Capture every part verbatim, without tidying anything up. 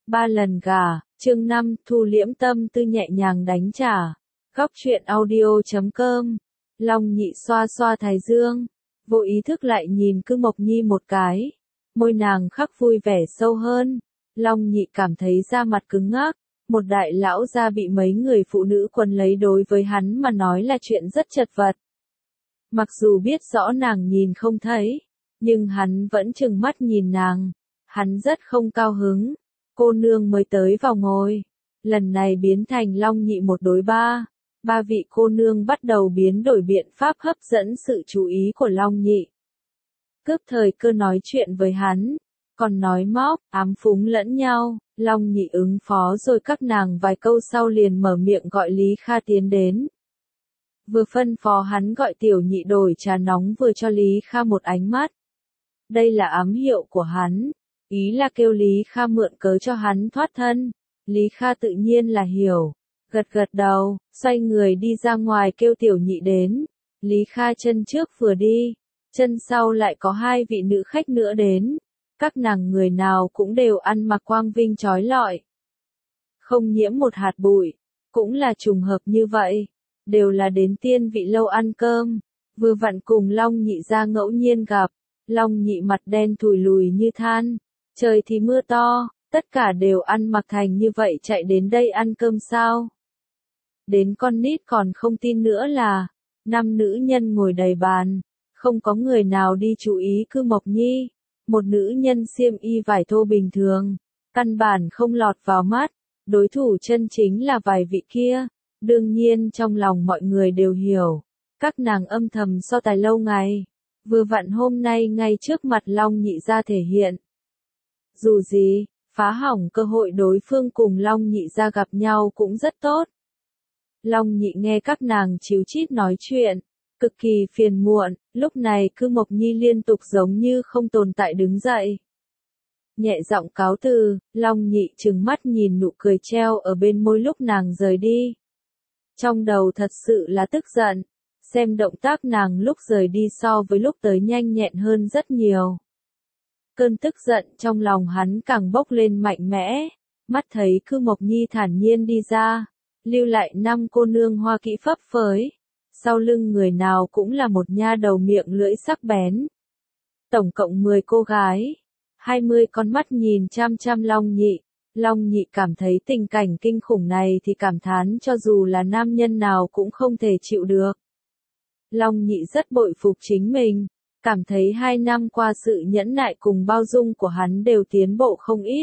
Ba lần gả, chương năm, thu liễm tâm tư nhẹ nhàng đánh trả. Góc truyện audio chấm com. Long Nhị xoa xoa thái dương, vô ý thức lại nhìn Cư Mộc Nhi một cái. Môi nàng khắc vui vẻ sâu hơn. Long Nhị cảm thấy da mặt cứng ngắc. Một đại lão gia bị mấy người phụ nữ quấn lấy đối với hắn mà nói là chuyện rất chật vật. Mặc dù biết rõ nàng nhìn không thấy, nhưng hắn vẫn trừng mắt nhìn nàng. Hắn rất không cao hứng. Cô nương mới tới vào ngồi. Lần này biến thành Long Nhị một đối ba. Ba vị cô nương bắt đầu biến đổi biện pháp hấp dẫn sự chú ý của Long Nhị. Cướp thời cơ nói chuyện với hắn. Còn nói móc, ám phúng lẫn nhau. Long Nhị ứng phó rồi các nàng vài câu sau liền mở miệng gọi Lý Kha tiến đến. Vừa phân phó hắn gọi tiểu nhị đổi trà nóng vừa cho Lý Kha một ánh mắt. Đây là ám hiệu của hắn. Ý là kêu Lý Kha mượn cớ cho hắn thoát thân. Lý Kha tự nhiên là hiểu. Gật gật đầu, xoay người đi ra ngoài kêu tiểu nhị đến. Lý Kha chân trước vừa đi. Chân sau lại có hai vị nữ khách nữa đến. Các nàng người nào cũng đều ăn mặc quang vinh chói lọi. Không nhiễm một hạt bụi. Cũng là trùng hợp như vậy. Đều là đến tiên vị lâu ăn cơm. Vừa vặn cùng Long Nhị ra ngẫu nhiên gặp. Long Nhị mặt đen thùi lùi như than. Trời thì mưa to, tất cả đều ăn mặc thành như vậy chạy đến đây ăn cơm sao? Đến con nít còn không tin nữa là, năm nữ nhân ngồi đầy bàn, không có người nào đi chú ý Cư Mộc Nhi. Một nữ nhân xiêm y vải thô bình thường, căn bản không lọt vào mắt, đối thủ chân chính là vài vị kia. Đương nhiên trong lòng mọi người đều hiểu, các nàng âm thầm so tài lâu ngày, vừa vặn hôm nay ngay trước mặt Long Nhị ra thể hiện. Dù gì, phá hỏng cơ hội đối phương cùng Long Nhị ra gặp nhau cũng rất tốt. Long Nhị nghe các nàng chíu chít nói chuyện, cực kỳ phiền muộn, lúc này Cư Mộc Nhi liên tục giống như không tồn tại đứng dậy. Nhẹ giọng cáo từ, Long Nhị trừng mắt nhìn nụ cười treo ở bên môi lúc nàng rời đi. Trong đầu thật sự là tức giận, xem động tác nàng lúc rời đi so với lúc tới nhanh nhẹn hơn rất nhiều. Cơn tức giận trong lòng hắn càng bốc lên mạnh mẽ, mắt thấy Cư Mộc Nhi thản nhiên đi ra, lưu lại năm cô nương hoa kỹ phấp phới, sau lưng người nào cũng là một nha đầu miệng lưỡi sắc bén. Tổng cộng mười cô gái, hai mươi con mắt nhìn chăm chăm Long Nhị, Long Nhị cảm thấy tình cảnh kinh khủng này thì cảm thán cho dù là nam nhân nào cũng không thể chịu được. Long Nhị rất bội phục chính mình. Cảm thấy hai năm qua sự nhẫn nại cùng bao dung của hắn đều tiến bộ không ít.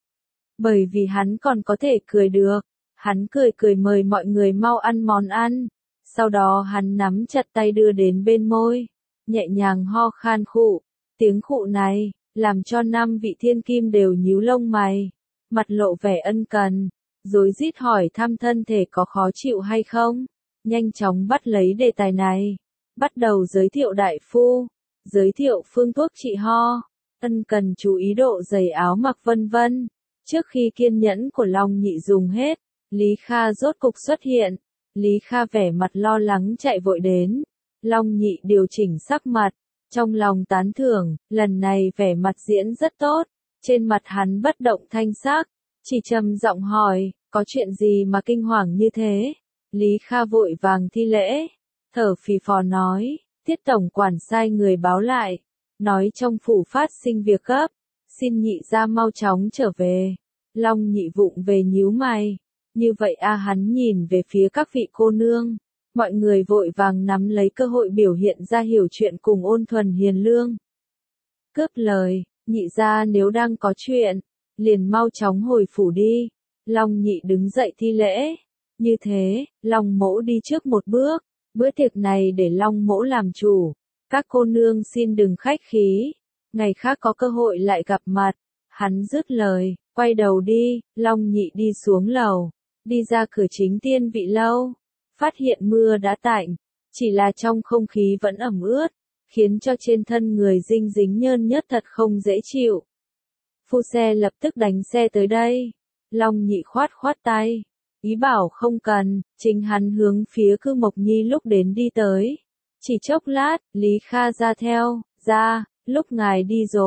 Bởi vì hắn còn có thể cười được. Hắn cười cười mời mọi người mau ăn món ăn. Sau đó hắn nắm chặt tay đưa đến bên môi. Nhẹ nhàng ho khan khụ. Tiếng khụ này, làm cho năm vị thiên kim đều nhíu lông mày. Mặt lộ vẻ ân cần. Rối rít hỏi thăm thân thể có khó chịu hay không. Nhanh chóng bắt lấy đề tài này. Bắt đầu giới thiệu đại phu. Giới thiệu phương thuốc trị ho, ân cần chú ý độ giày áo mặc vân vân. Trước khi kiên nhẫn của Long Nhị dùng hết, Lý Kha rốt cục xuất hiện. Lý Kha vẻ mặt lo lắng chạy vội đến. Long Nhị điều chỉnh sắc mặt, trong lòng tán thưởng, lần này vẻ mặt diễn rất tốt. Trên mặt hắn bất động thanh sắc, chỉ trầm giọng hỏi, có chuyện gì mà kinh hoàng như thế? Lý Kha vội vàng thi lễ, thở phì phò nói. Tiết tổng quản sai người báo lại, nói trong phủ phát sinh việc gấp, xin nhị ra mau chóng trở về. Long Nhị vụng về nhíu mày, như vậy a hắn nhìn về phía các vị cô nương, mọi người vội vàng nắm lấy cơ hội biểu hiện ra hiểu chuyện cùng ôn thuần hiền lương. Cướp lời, nhị ra nếu đang có chuyện, liền mau chóng hồi phủ đi. Long Nhị đứng dậy thi lễ, như thế, Long mỗ đi trước một bước. Bữa tiệc này để Long mỗ làm chủ, các cô nương xin đừng khách khí, ngày khác có cơ hội lại gặp mặt. Hắn dứt lời, quay đầu đi, Long Nhị đi xuống lầu, đi ra cửa chính tiên vị lâu, phát hiện mưa đã tạnh, chỉ là trong không khí vẫn ẩm ướt, khiến cho trên thân người dinh dính nhơn nhớt thật không dễ chịu. Phu xe lập tức đánh xe tới đây, Long Nhị khoát khoát tay. Ý bảo không cần, chính hắn hướng phía Cư Mộc Nhi lúc đến đi tới. Chỉ chốc lát, Lý Kha ra theo, ra, lúc ngài đi rồi,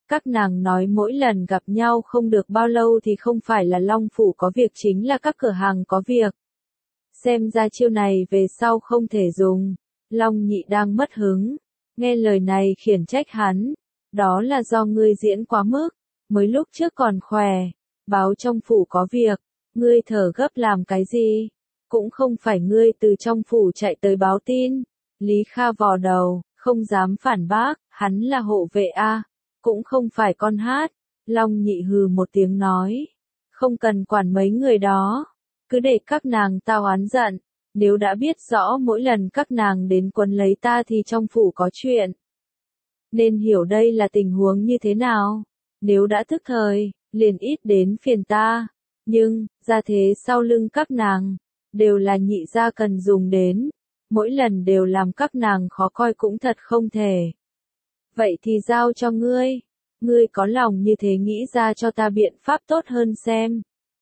Các nàng nói mỗi lần gặp nhau không được bao lâu thì không phải là Long Phủ có việc chính là các cửa hàng có việc. Xem ra chiêu này về sau không thể dùng. Long Nhị đang mất hứng, nghe lời này khiển trách hắn. Đó là do ngươi diễn quá mức, mới lúc trước còn khỏe, báo trong phủ có việc, ngươi thở gấp làm cái gì? Cũng không phải ngươi từ trong phủ chạy tới báo tin. Lý Kha vò đầu, không dám phản bác, hắn là hộ vệ a, cũng không phải con hát. Long Nhị hừ một tiếng nói, không cần quản mấy người đó, cứ để các nàng tao oán giận, nếu đã biết rõ mỗi lần các nàng đến quấn lấy ta thì trong phủ có chuyện. Nên hiểu đây là tình huống như thế nào, nếu đã thức thời, liền ít đến phiền ta, nhưng, ra thế sau lưng các nàng, đều là nhị gia cần dùng đến, mỗi lần đều làm các nàng khó coi cũng thật không thể. Vậy thì giao cho ngươi, ngươi có lòng như thế nghĩ ra cho ta biện pháp tốt hơn xem.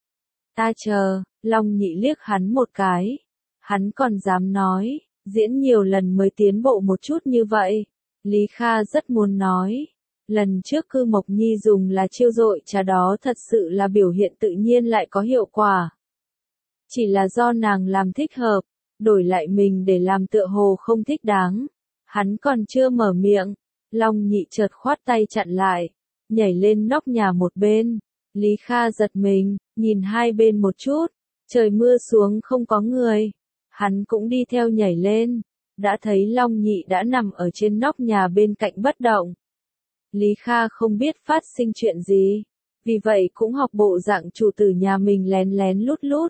Ta chờ, Long Nhị liếc hắn một cái, hắn còn dám nói, diễn nhiều lần mới tiến bộ một chút như vậy. Lý Kha rất muốn nói, lần trước Cư Mộc Nhi dùng là chiêu dội trà đó thật sự là biểu hiện tự nhiên lại có hiệu quả. Chỉ là do nàng làm thích hợp, đổi lại mình để làm tựa hồ không thích đáng. Hắn còn chưa mở miệng, Long Nhị chợt khoát tay chặn lại, nhảy lên nóc nhà một bên. Lý Kha giật mình, nhìn hai bên một chút, trời mưa xuống không có người. Hắn cũng đi theo nhảy lên, đã thấy Long Nhị đã nằm ở trên nóc nhà bên cạnh bất động. Lý Kha không biết phát sinh chuyện gì, vì vậy cũng học bộ dạng chủ tử nhà mình lén lén lút lút.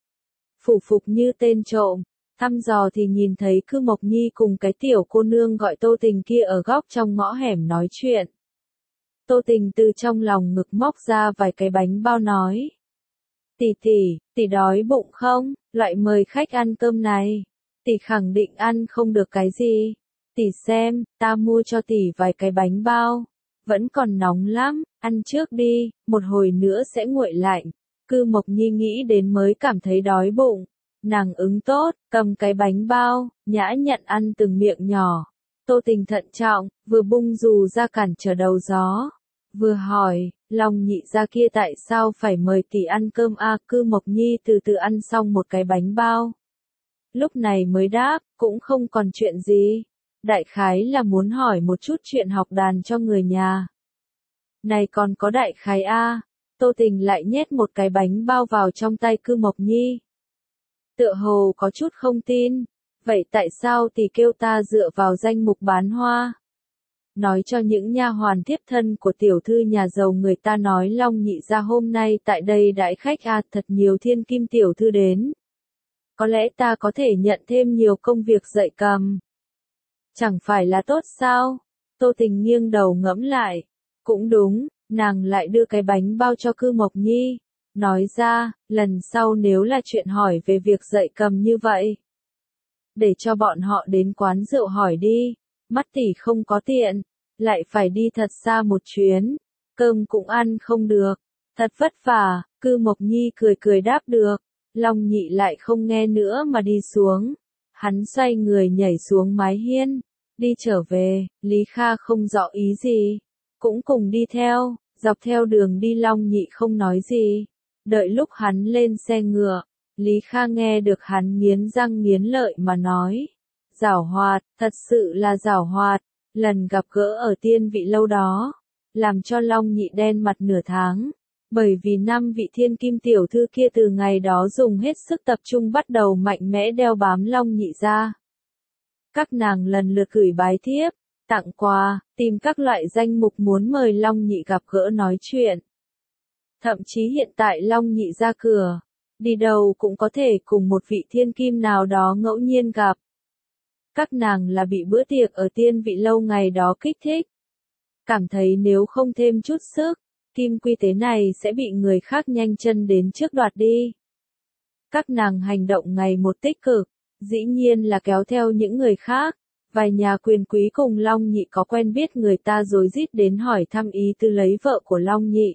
Phủ phục như tên trộm, thăm dò thì nhìn thấy Cư Mộc Nhi cùng cái tiểu cô nương gọi Tô Tình kia ở góc trong ngõ hẻm nói chuyện. Tô Tình từ trong lòng ngực móc ra vài cái bánh bao nói. Tỷ tỷ, tỷ đói bụng không? Loại mời khách ăn cơm này. Tỷ khẳng định ăn không được cái gì. Tỷ xem, ta mua cho tỷ vài cái bánh bao. Vẫn còn nóng lắm, ăn trước đi, một hồi nữa sẽ nguội lạnh. Cư Mộc Nhi nghĩ đến mới cảm thấy đói bụng. Nàng ứng tốt, cầm cái bánh bao, nhã nhặn ăn từng miệng nhỏ. Tô Tình thận trọng, vừa bung dù ra cản trở đầu gió. Vừa hỏi, Long Nhị gia kia tại sao phải mời tỷ ăn cơm a? Cư Mộc Nhi từ từ ăn xong một cái bánh bao. Lúc này mới đáp, cũng không còn chuyện gì. Đại khái là muốn hỏi một chút chuyện học đàn cho người nhà. Này còn có đại khái a? Tô Tình lại nhét một cái bánh bao vào trong tay Cư Mộc Nhi. Tựa hồ có chút không tin. Vậy tại sao tỷ kêu ta dựa vào danh mục bán hoa? Nói cho những nha hoàn thiếp thân của tiểu thư nhà giàu người ta nói Long Nhị gia hôm nay tại đây đãi khách a, thật nhiều thiên kim tiểu thư đến. Có lẽ ta có thể nhận thêm nhiều công việc dạy cầm. Chẳng phải là tốt sao? Tô Tình nghiêng đầu ngẫm lại. Cũng đúng, nàng lại đưa cái bánh bao cho Cư Mộc Nhi. Nói ra, lần sau nếu là chuyện hỏi về việc dạy cầm như vậy, để cho bọn họ đến quán rượu hỏi đi. Mắt tỷ không có tiện, lại phải đi thật xa một chuyến, cơm cũng ăn không được, thật vất vả. Cư Mộc Nhi cười cười đáp được. Long Nhị lại không nghe nữa mà đi xuống. Hắn xoay người nhảy xuống mái hiên, đi trở về. Lý Kha không rõ ý gì, cũng cùng đi theo. Dọc theo đường đi Long Nhị không nói gì. Đợi lúc hắn lên xe ngựa, Lý Kha nghe được hắn nghiến răng nghiến lợi mà nói. Giảo hoạt, thật sự là giảo hoạt. Lần gặp gỡ ở Tiên Vị lâu đó, làm cho Long Nhị đen mặt nửa tháng. Bởi vì năm vị thiên kim tiểu thư kia từ ngày đó dùng hết sức tập trung bắt đầu mạnh mẽ đeo bám Long Nhị ra. Các nàng lần lượt gửi bái thiếp, tặng quà, tìm các loại danh mục muốn mời Long Nhị gặp gỡ nói chuyện. Thậm chí hiện tại Long Nhị ra cửa, đi đâu cũng có thể cùng một vị thiên kim nào đó ngẫu nhiên gặp. Các nàng là bị bữa tiệc ở Tiên Vị lâu ngày đó kích thích. Cảm thấy nếu không thêm chút sức, kim quy tế này sẽ bị người khác nhanh chân đến trước đoạt đi. Các nàng hành động ngày một tích cực, dĩ nhiên là kéo theo những người khác. Vài nhà quyền quý cùng Long Nhị có quen biết người ta rối rít đến hỏi thăm ý tư lấy vợ của Long Nhị.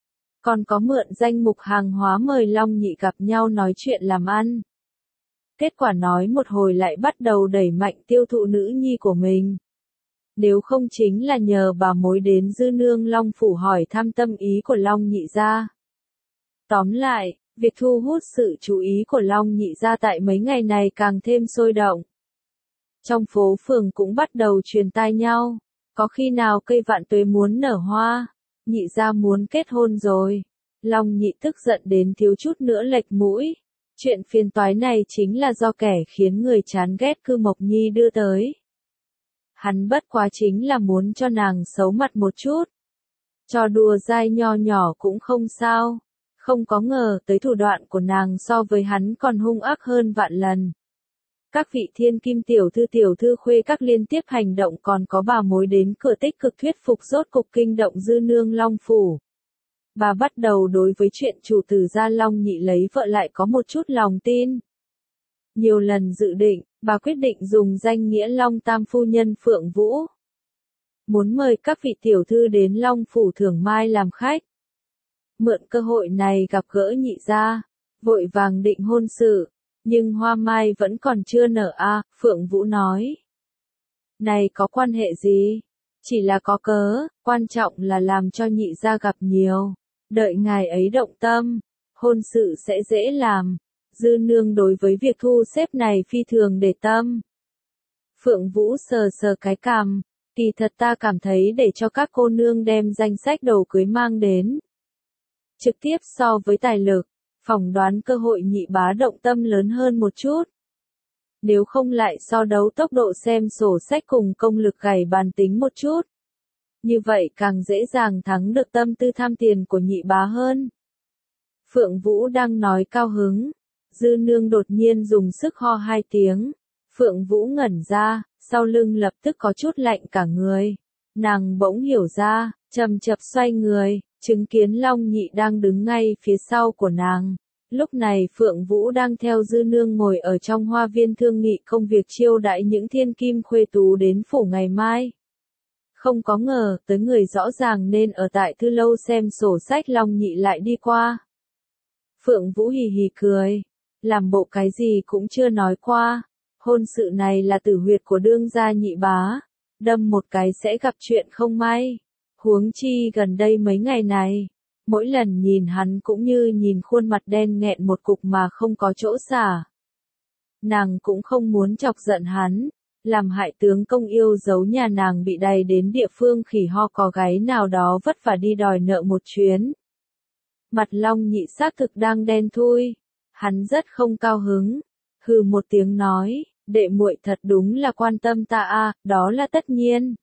Còn có mượn danh mục hàng hóa mời Long Nhị gặp nhau nói chuyện làm ăn. Kết quả nói một hồi lại bắt đầu đẩy mạnh tiêu thụ nữ nhi của mình. Nếu không chính là nhờ bà mối đến Dư Nương Long Phủ hỏi thăm tâm ý của Long nhị gia. Tóm lại, việc thu hút sự chú ý của Long nhị gia tại mấy ngày này càng thêm sôi động. Trong phố phường cũng bắt đầu truyền tai nhau, có khi nào cây vạn tuế muốn nở hoa, nhị gia muốn kết hôn rồi. Long nhị tức giận đến thiếu chút nữa lệch mũi. Chuyện phiền toái này chính là do kẻ khiến người chán ghét Cư Mộc Nhi đưa tới. Hắn bất quá chính là muốn cho nàng xấu mặt một chút. Trò đùa dai nho nhỏ cũng không sao. Không có ngờ tới thủ đoạn của nàng so với hắn còn hung ác hơn vạn lần. Các vị thiên kim tiểu thư tiểu thư khuê các liên tiếp hành động, còn có bà mối đến cửa tích cực thuyết phục, rốt cục kinh động Dư Nương Long Phủ. Bà bắt đầu đối với chuyện chủ tử gia Long nhị lấy vợ lại có một chút lòng tin. Nhiều lần dự định, bà quyết định dùng danh nghĩa Long Tam phu nhân Phượng Vũ. Muốn mời các vị tiểu thư đến Long Phủ Thưởng Mai làm khách. Mượn cơ hội này gặp gỡ nhị gia, vội vàng định hôn sự. Nhưng hoa mai vẫn còn chưa nở a, à, Phượng Vũ nói. Này có quan hệ gì? Chỉ là có cớ, quan trọng là làm cho nhị gia gặp nhiều. Đợi ngài ấy động tâm, hôn sự sẽ dễ làm. Dư Nương đối với việc thu xếp này phi thường để tâm. Phượng Vũ sờ sờ cái cằm, kỳ thật ta cảm thấy để cho các cô nương đem danh sách đồ cưới mang đến. Trực tiếp so với tài lực, phỏng đoán cơ hội nhị bá động tâm lớn hơn một chút. Nếu không lại so đấu tốc độ xem sổ sách cùng công lực gảy bàn tính một chút. Như vậy càng dễ dàng thắng được tâm tư tham tiền của nhị bá hơn. Phượng Vũ đang nói cao hứng. Dư Nương đột nhiên dùng sức ho hai tiếng. Phượng Vũ ngẩn ra, sau lưng lập tức có chút lạnh cả người. Nàng bỗng hiểu ra, chậm chậm xoay người, chứng kiến Long nhị đang đứng ngay phía sau của nàng. Lúc này Phượng Vũ đang theo Dư Nương ngồi ở trong hoa viên thương nghị công việc chiêu đãi những thiên kim khuê tú đến phủ ngày mai. Không có ngờ tới người rõ ràng nên ở tại thư lâu xem sổ sách Long nhị lại đi qua. Phượng Vũ hì hì cười, làm bộ cái gì cũng chưa nói qua. Hôn sự này là tử huyệt của đương gia nhị bá, đâm một cái sẽ gặp chuyện không may. Huống chi gần đây mấy ngày này, mỗi lần nhìn hắn cũng như nhìn khuôn mặt đen nghẹn một cục mà không có chỗ xả. Nàng cũng không muốn chọc giận hắn, làm hại tướng công yêu dấu nhà nàng bị đày đến địa phương khỉ ho có gáy nào đó vất vả đi đòi nợ một chuyến. Mặt Long nhị xác thực đang đen thui, hắn rất không cao hứng, hừ một tiếng nói, đệ muội thật đúng là quan tâm ta a, đó là tất nhiên.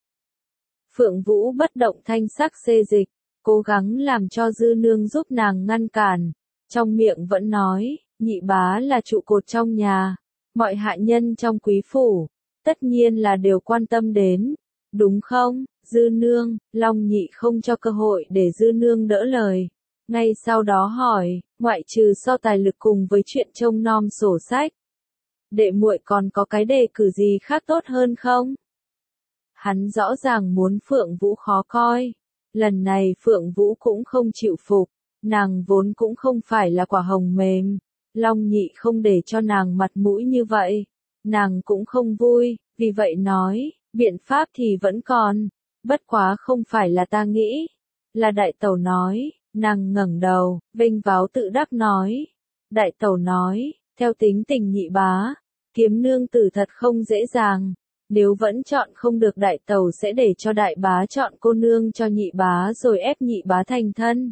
Phượng Vũ bất động thanh sắc xê dịch, cố gắng làm cho Dư Nương giúp nàng ngăn cản, trong miệng vẫn nói, nhị bá là trụ cột trong nhà, mọi hạ nhân trong quý phủ, tất nhiên là đều quan tâm đến, đúng không, Dư Nương? Long nhị không cho cơ hội để Dư Nương đỡ lời, ngay sau đó hỏi, ngoại trừ so tài lực cùng với chuyện trông nom sổ sách, đệ muội còn có cái đề cử gì khác tốt hơn không? Hắn rõ ràng muốn Phượng Vũ khó coi. Lần này Phượng Vũ cũng không chịu phục. Nàng vốn cũng không phải là quả hồng mềm. Long nhị không để cho nàng mặt mũi như vậy. Nàng cũng không vui, vì vậy nói, biện pháp thì vẫn còn. Bất quá không phải là ta nghĩ. Là đại tẩu nói, nàng ngẩng đầu, vênh váo tự đắc nói. Đại tẩu nói, theo tính tình nhị bá, kiếm nương tử thật không dễ dàng. Nếu vẫn chọn không được đại tẩu sẽ để cho đại bá chọn cô nương cho nhị bá rồi ép nhị bá thành thân.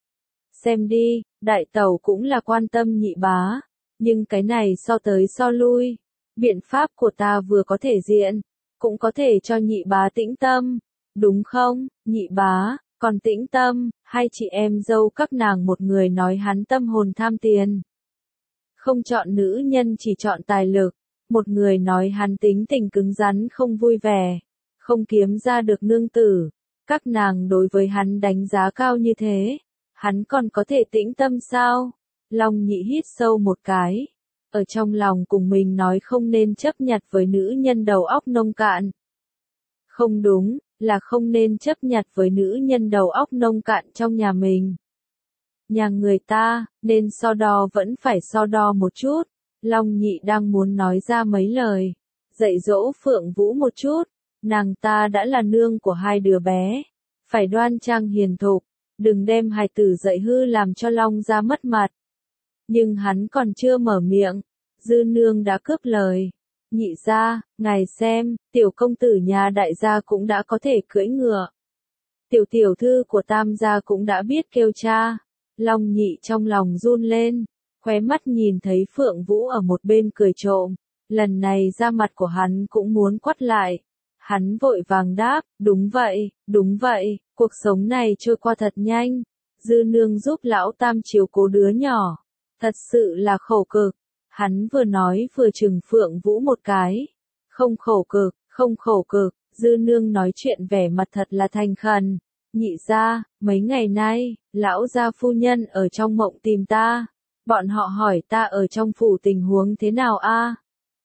Xem đi, đại tẩu cũng là quan tâm nhị bá, nhưng cái này so tới so lui, biện pháp của ta vừa có thể diện, cũng có thể cho nhị bá tĩnh tâm, đúng không, nhị bá, còn tĩnh tâm, hai chị em dâu các nàng một người nói hắn tâm hồn tham tiền. Không chọn nữ nhân chỉ chọn tài lực. Một người nói hắn tính tình cứng rắn không vui vẻ, không kiếm ra được nương tử. Các nàng đối với hắn đánh giá cao như thế, hắn còn có thể tĩnh tâm sao? Long nhị hít sâu một cái, ở trong lòng cùng mình nói không nên chấp nhặt với nữ nhân đầu óc nông cạn. Không đúng, là không nên chấp nhặt với nữ nhân đầu óc nông cạn trong nhà mình. Nhà người ta, nên so đo vẫn phải so đo một chút. Long nhị đang muốn nói ra mấy lời, dạy dỗ Phượng Vũ một chút, nàng ta đã là nương của hai đứa bé, phải đoan trang hiền thục, đừng đem hài tử dạy hư làm cho Long gia mất mặt. Nhưng hắn còn chưa mở miệng, Dư nương đã cướp lời. Nhị gia, ngài xem, tiểu công tử nhà đại gia cũng đã có thể cưỡi ngựa. Tiểu tiểu thư của tam gia cũng đã biết kêu cha. Long nhị trong lòng run lên, khóe mắt nhìn thấy Phượng Vũ ở một bên cười trộm. Lần này da mặt của hắn cũng muốn quắt lại. Hắn vội vàng đáp, đúng vậy, đúng vậy, cuộc sống này trôi qua thật nhanh. Dư nương giúp lão tam chiếu cố đứa nhỏ. Thật sự là khổ cực. Hắn vừa nói vừa trừng Phượng Vũ một cái. Không khổ cực, không khổ cực, Dư nương nói chuyện vẻ mặt thật là thành khẩn. Nhị gia, mấy ngày nay, lão gia phu nhân ở trong mộng tìm ta. Bọn họ hỏi ta ở trong phủ tình huống thế nào a?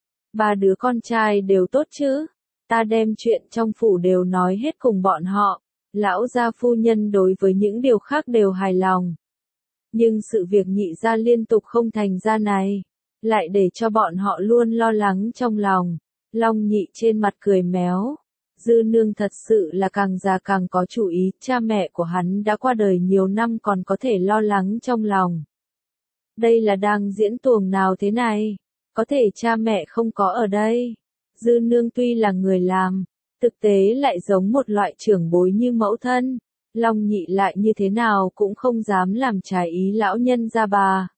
Ba đứa con trai đều tốt chứ? Ta đem chuyện trong phủ đều nói hết cùng bọn họ. Lão gia phu nhân đối với những điều khác đều hài lòng. Nhưng sự việc nhị gia liên tục không thành ra này, lại để cho bọn họ luôn lo lắng trong lòng. Long nhị trên mặt cười méo. Dư nương thật sự là càng già càng có chủ ý, cha mẹ của hắn đã qua đời nhiều năm còn có thể lo lắng trong lòng. Đây là đang diễn tuồng nào thế này? Có thể cha mẹ không có ở đây. Dư nương tuy là người làm, thực tế lại giống một loại trưởng bối như mẫu thân. Long nhị lại như thế nào cũng không dám làm trái ý lão nhân gia bà.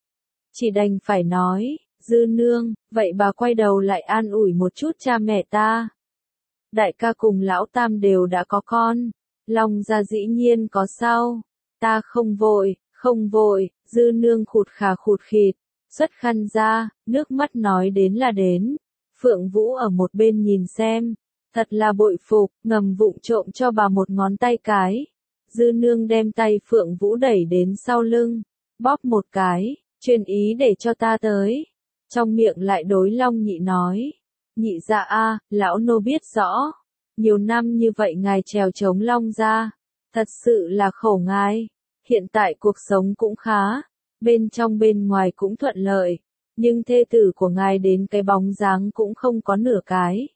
Chỉ đành phải nói, Dư nương, vậy bà quay đầu lại an ủi một chút cha mẹ ta. Đại ca cùng lão tam đều đã có con, Long gia dĩ nhiên có sau. Ta không vội, không vội, Dư nương khụt khà khụt khịt, xuất khăn ra, nước mắt nói đến là đến. Phượng Vũ ở một bên nhìn xem, thật là bội phục, ngầm vụng trộm cho bà một ngón tay cái. Dư nương đem tay Phượng Vũ đẩy đến sau lưng, bóp một cái, truyền ý để cho ta tới. Trong miệng lại đối Long nhị nói, nhị gia a, lão nô biết rõ, nhiều năm như vậy ngài trèo chống Long gia, thật sự là khổ ngài. Hiện tại cuộc sống cũng khá, bên trong bên ngoài cũng thuận lợi, nhưng thê tử của ngài đến cái bóng dáng cũng không có nửa cái.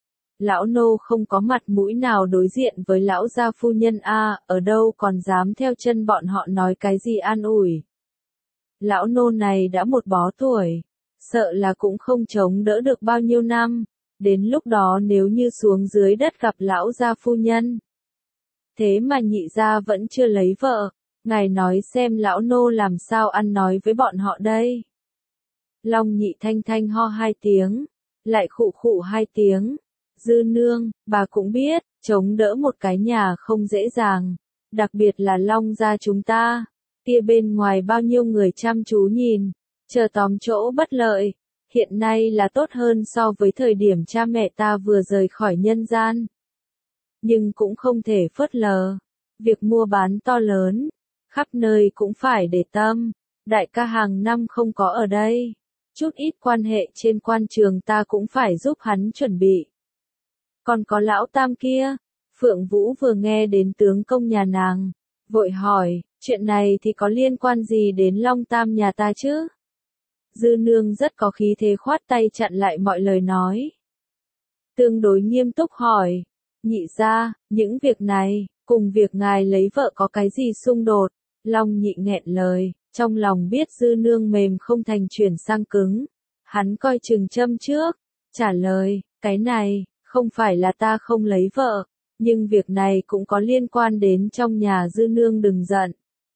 Lão nô không có mặt mũi nào đối diện với lão gia phu nhân a, ở đâu còn dám theo chân bọn họ nói cái gì an ủi. Lão nô này đã một bó tuổi, sợ là cũng không chống đỡ được bao nhiêu năm, đến lúc đó nếu như xuống dưới đất gặp lão gia phu nhân. Thế mà nhị gia vẫn chưa lấy vợ, ngài nói xem lão nô làm sao ăn nói với bọn họ đây. Long nhị thanh thanh ho hai tiếng, lại khụ khụ hai tiếng. Dư nương, bà cũng biết, chống đỡ một cái nhà không dễ dàng, đặc biệt là Long gia chúng ta, kia bên ngoài bao nhiêu người chăm chú nhìn, chờ tóm chỗ bất lợi, hiện nay là tốt hơn so với thời điểm cha mẹ ta vừa rời khỏi nhân gian. Nhưng cũng không thể phớt lờ, việc mua bán to lớn, khắp nơi cũng phải để tâm, đại ca hàng năm không có ở đây, chút ít quan hệ trên quan trường ta cũng phải giúp hắn chuẩn bị. Còn có lão tam kia, Phượng Vũ vừa nghe đến tướng công nhà nàng, vội hỏi, chuyện này thì có liên quan gì đến Long tam nhà ta chứ? Dư nương rất có khí thế khoát tay chặn lại mọi lời nói. Tương đối nghiêm túc hỏi, nhị gia, những việc này, cùng việc ngài lấy vợ có cái gì xung đột? Long nhị nghẹn lời, trong lòng biết dư nương mềm không thành chuyển sang cứng. Hắn coi chừng châm trước, trả lời, cái này, không phải là ta không lấy vợ, nhưng việc này cũng có liên quan đến trong nhà dư nương đừng giận.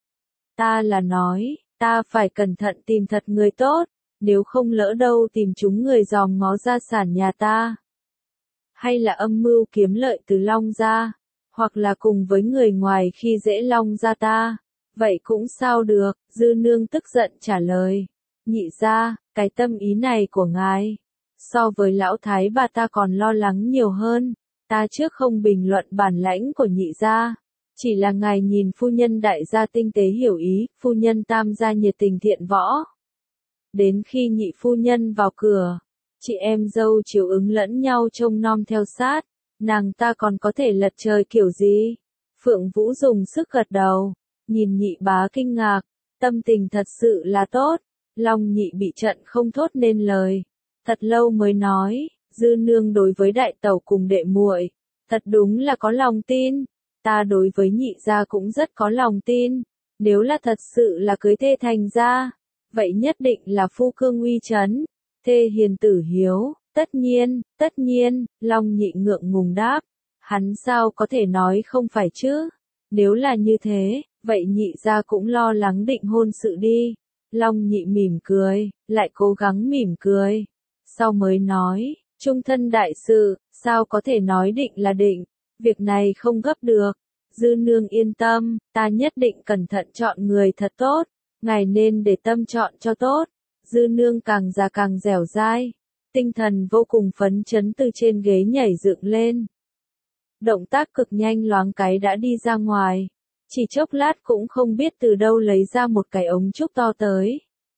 Ta là nói, ta phải cẩn thận tìm thật người tốt, nếu không lỡ đâu tìm chúng người dòm ngó gia sản nhà ta. Hay là âm mưu kiếm lợi từ Long gia, hoặc là cùng với người ngoài khi dễ Long gia ta, vậy cũng sao được, dư nương tức giận trả lời. Nhị gia, cái tâm ý này của ngài, so với lão thái bà ta còn lo lắng nhiều hơn, ta trước không bình luận bản lãnh của nhị gia. Chỉ là ngài nhìn phu nhân đại gia tinh tế hiểu ý, phu nhân tam gia nhiệt tình thiện võ. Đến khi nhị phu nhân vào cửa, chị em dâu chiều ứng lẫn nhau trông nom theo sát, nàng ta còn có thể lật trời kiểu gì? Phượng Vũ dùng sức gật đầu, nhìn nhị bá kinh ngạc, tâm tình thật sự là tốt, Long nhị bị trận không thốt nên lời, thật lâu mới nói, Dư nương đối với đại tẩu cùng đệ muội, thật đúng là có lòng tin. Ta đối với nhị gia cũng rất có lòng tin. Nếu là thật sự là cưới thê thành gia, vậy nhất định là phu cương uy chấn, thê hiền tử hiếu. Tất nhiên, tất nhiên, Long Nhị ngượng ngùng đáp. Hắn sao có thể nói không phải chứ? Nếu là như thế, vậy nhị gia cũng lo lắng định hôn sự đi. Long Nhị mỉm cười, lại cố gắng mỉm cười. Sau mới nói, trung thân đại sự, sao có thể nói định là định, việc này không gấp được. Dư nương yên tâm, ta nhất định cẩn thận chọn người thật tốt, ngài nên để tâm chọn cho tốt. Dư nương càng già càng dẻo dai, tinh thần vô cùng phấn chấn từ trên ghế nhảy dựng lên. Động tác cực nhanh loáng cái đã đi ra ngoài, chỉ chốc lát cũng không biết từ đâu lấy ra một cái ống trúc to tới.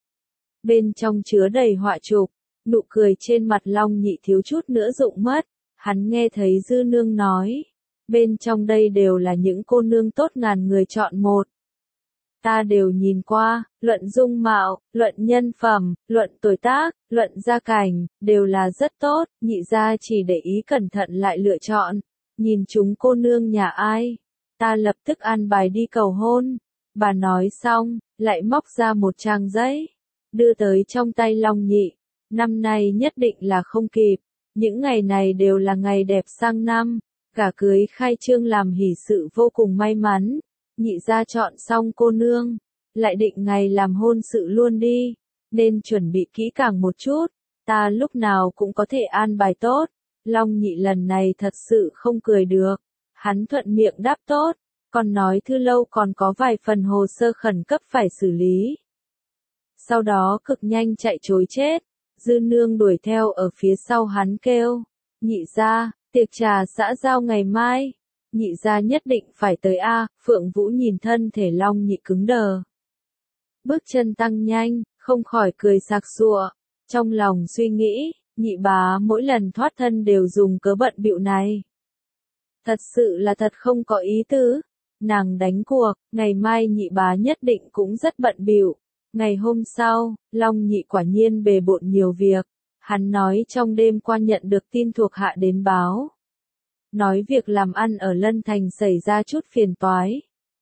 Bên trong chứa đầy họa chụp, nụ cười trên mặt Long Nhị thiếu chút nữa rụng mất, hắn nghe thấy Dư nương nói, bên trong đây đều là những cô nương tốt ngàn người chọn một. Ta đều nhìn qua, luận dung mạo, luận nhân phẩm, luận tuổi tác, luận gia cảnh, đều là rất tốt, nhị gia chỉ để ý cẩn thận lại lựa chọn, nhìn chúng cô nương nhà ai, ta lập tức an bài đi cầu hôn. Bà nói xong, lại móc ra một trang giấy, đưa tới trong tay Long Nhị. Năm nay nhất định là không kịp, những ngày này đều là ngày đẹp sang năm, cả cưới khai trương làm hỷ sự vô cùng may mắn. Nhị gia chọn xong cô nương, lại định ngày làm hôn sự luôn đi, nên chuẩn bị kỹ càng một chút, ta lúc nào cũng có thể an bài tốt. Long Nhị lần này thật sự không cười được, hắn thuận miệng đáp tốt, còn nói thư lâu còn có vài phần hồ sơ khẩn cấp phải xử lý. Sau đó cực nhanh chạy trối chết, Dư nương đuổi theo ở phía sau hắn kêu, nhị gia, tiệc trà xã giao ngày mai. Nhị gia nhất định phải tới a. Phượng Vũ nhìn thân thể Long Nhị cứng đờ, bước chân tăng nhanh, không khỏi cười sặc sụa, trong lòng suy nghĩ, nhị bá mỗi lần thoát thân đều dùng cớ bận bịu này. Thật sự là thật không có ý tứ, nàng đánh cuộc, ngày mai nhị bá nhất định cũng rất bận bịu. Ngày hôm sau, Long Nhị quả nhiên bề bộn nhiều việc, hắn nói trong đêm qua nhận được tin thuộc hạ đến báo. Nói việc làm ăn ở Lân Thành xảy ra chút phiền toái.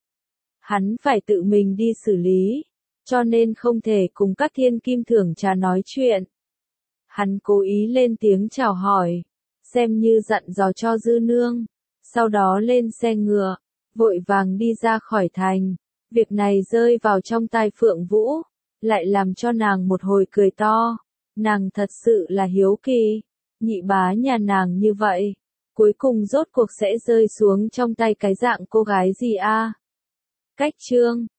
Hắn phải tự mình đi xử lý, cho nên không thể cùng các thiên kim thưởng trà nói chuyện. Hắn cố ý lên tiếng chào hỏi, xem như dặn dò cho Dư nương, sau đó lên xe ngựa, vội vàng đi ra khỏi thành. Việc này rơi vào trong tai Phượng Vũ, lại làm cho nàng một hồi cười to. Nàng thật sự là hiếu kỳ, nhị bá nhà nàng như vậy, cuối cùng rốt cuộc sẽ rơi xuống trong tay cái dạng cô gái gì a? Cách chương